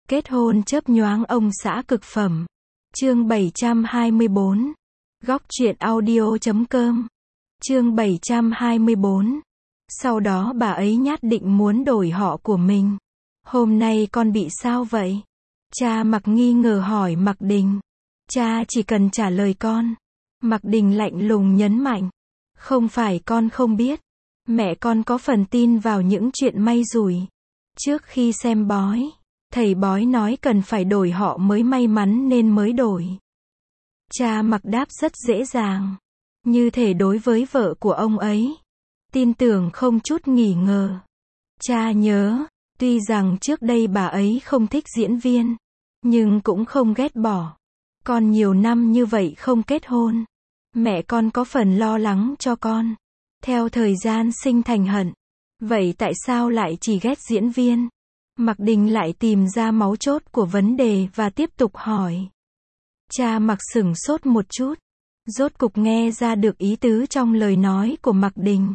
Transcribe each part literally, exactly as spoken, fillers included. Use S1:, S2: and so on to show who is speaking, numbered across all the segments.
S1: Kết hôn chớp nhoáng ông xã cực phẩm. Chương bảy trăm hai mươi bốn. Góc truyện audio chấm com. Chương bảy trăm hai mươi bốn. Sau đó bà ấy nhát định muốn đổi họ của mình. Hôm nay con bị sao vậy? Cha Mạc nghi ngờ hỏi Mạc Đình. Cha chỉ cần trả lời con. Mạc Đình lạnh lùng nhấn mạnh. Không phải con không biết. Mẹ con có phần tin vào những chuyện may rủi. Trước khi xem bói, thầy bói nói cần phải đổi họ mới may mắn nên mới đổi. Cha Mạc đáp rất dễ dàng. Như thể đối với vợ của ông ấy. Tin tưởng không chút nghỉ ngờ. Cha nhớ, tuy rằng trước đây bà ấy không thích diễn viên, nhưng cũng không ghét bỏ. Con nhiều năm như vậy không kết hôn. Mẹ con có phần lo lắng cho con. Theo thời gian sinh thành hận. Vậy tại sao lại chỉ ghét diễn viên? Mạc Đình lại tìm ra máu chốt của vấn đề và tiếp tục hỏi. Cha Mạc sửng sốt một chút. Rốt cục nghe ra được ý tứ trong lời nói của Mạc Đình.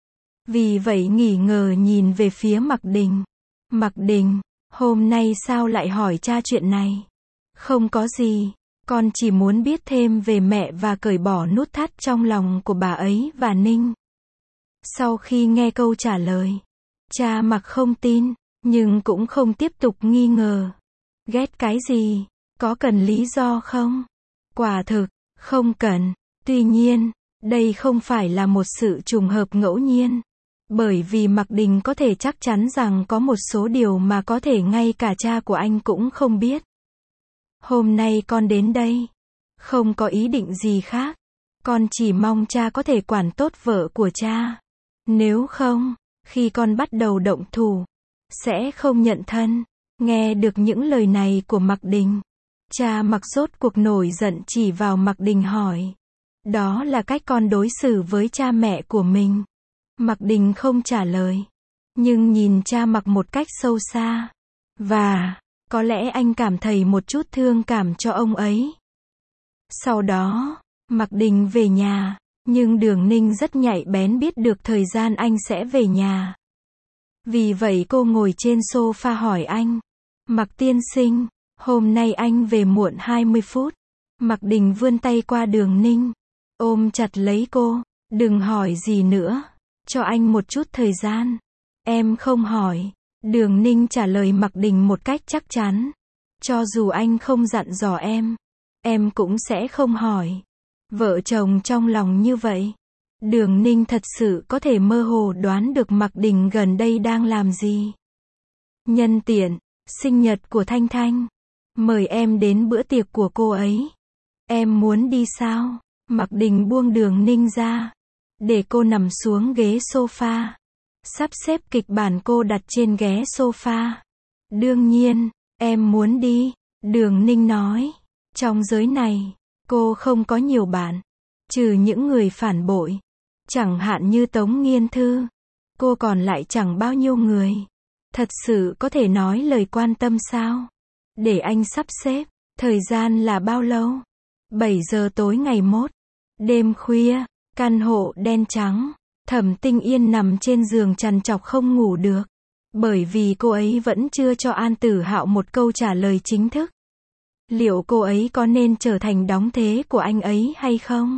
S1: Vì vậy nghỉ ngờ nhìn về phía Mạc Đình. Mạc Đình, hôm nay sao lại hỏi cha chuyện này? Không có gì, con chỉ muốn biết thêm về mẹ và cởi bỏ nút thắt trong lòng của bà ấy và Ninh. Sau khi nghe câu trả lời, cha Mạc không tin, nhưng cũng không tiếp tục nghi ngờ. Ghét cái gì? Có cần lý do không? Quả thực, không cần. Tuy nhiên, đây không phải là một sự trùng hợp ngẫu nhiên. Bởi vì Mạc Đình có thể chắc chắn rằng có một số điều mà có thể ngay cả cha của anh cũng không biết. Hôm nay con đến đây, không có ý định gì khác. Con chỉ mong cha có thể quản tốt vợ của cha. Nếu không, khi con bắt đầu động thủ, sẽ không nhận thân. Nghe được những lời này của Mạc Đình, cha Mạc rốt cuộc nổi giận chỉ vào Mạc Đình hỏi. Đó là cách con đối xử với cha mẹ của mình. Mạc Đình không trả lời, nhưng nhìn cha Mạc một cách sâu xa. Và, có lẽ anh cảm thấy một chút thương cảm cho ông ấy. Sau đó, Mạc Đình về nhà, nhưng Đường Ninh rất nhạy bén biết được thời gian anh sẽ về nhà. Vì vậy cô ngồi trên sofa hỏi anh. Mạc tiên sinh, hôm nay anh về muộn hai mươi phút. Mạc Đình vươn tay qua Đường Ninh, ôm chặt lấy cô. Đừng hỏi gì nữa. Cho anh một chút thời gian. Em không hỏi. Đường Ninh trả lời Mạc Đình một cách chắc chắn. Cho dù anh không dặn dò em, em cũng sẽ không hỏi. Vợ chồng trong lòng như vậy. Đường Ninh thật sự có thể mơ hồ đoán được Mạc Đình gần đây đang làm gì. Nhân tiện, sinh nhật của Thanh Thanh. Mời em đến bữa tiệc của cô ấy. Em muốn đi sao? Mạc Đình buông Đường Ninh ra, để cô nằm xuống ghế sofa. Sắp xếp kịch bản cô đặt trên ghế sofa. Đương nhiên, em muốn đi. Đường Ninh nói. Trong giới này, cô không có nhiều bạn. Trừ những người phản bội. Chẳng hạn như Tống Nghiên Thư. Cô còn lại chẳng bao nhiêu người. Thật sự có thể nói lời quan tâm sao? Để anh sắp xếp. Thời gian là bao lâu? bảy giờ tối ngày mốt. Đêm khuya, căn hộ đen trắng. Thẩm Tinh Yên nằm trên giường trằn trọc không ngủ được. Bởi vì cô ấy vẫn chưa cho An Tử Hạo một câu trả lời chính thức. Liệu cô ấy có nên trở thành đóng thế của anh ấy hay không?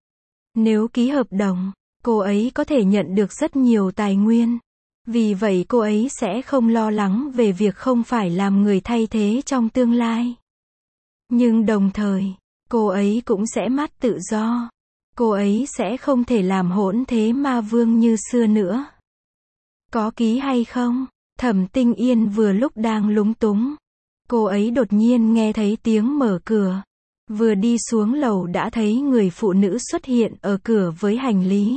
S1: Nếu ký hợp đồng, cô ấy có thể nhận được rất nhiều tài nguyên. Vì vậy cô ấy sẽ không lo lắng về việc không phải làm người thay thế trong tương lai. Nhưng đồng thời, cô ấy cũng sẽ mát tự do. Cô ấy sẽ không thể làm hỗn thế ma vương như xưa nữa. Có ký hay không? Thẩm Tinh Yên vừa lúc đang lúng túng. Cô ấy đột nhiên nghe thấy tiếng mở cửa. Vừa đi xuống lầu đã thấy người phụ nữ xuất hiện ở cửa với hành lý.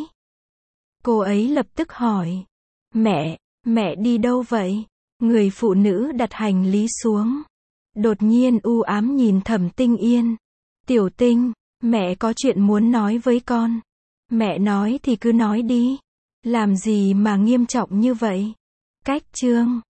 S1: Cô ấy lập tức hỏi. Mẹ, mẹ đi đâu vậy? Người phụ nữ đặt hành lý xuống. Đột nhiên u ám nhìn Thẩm Tinh Yên. Tiểu Tinh, mẹ có chuyện muốn nói với con. Mẹ nói thì cứ nói đi. Làm gì mà nghiêm trọng như vậy? Cách chương.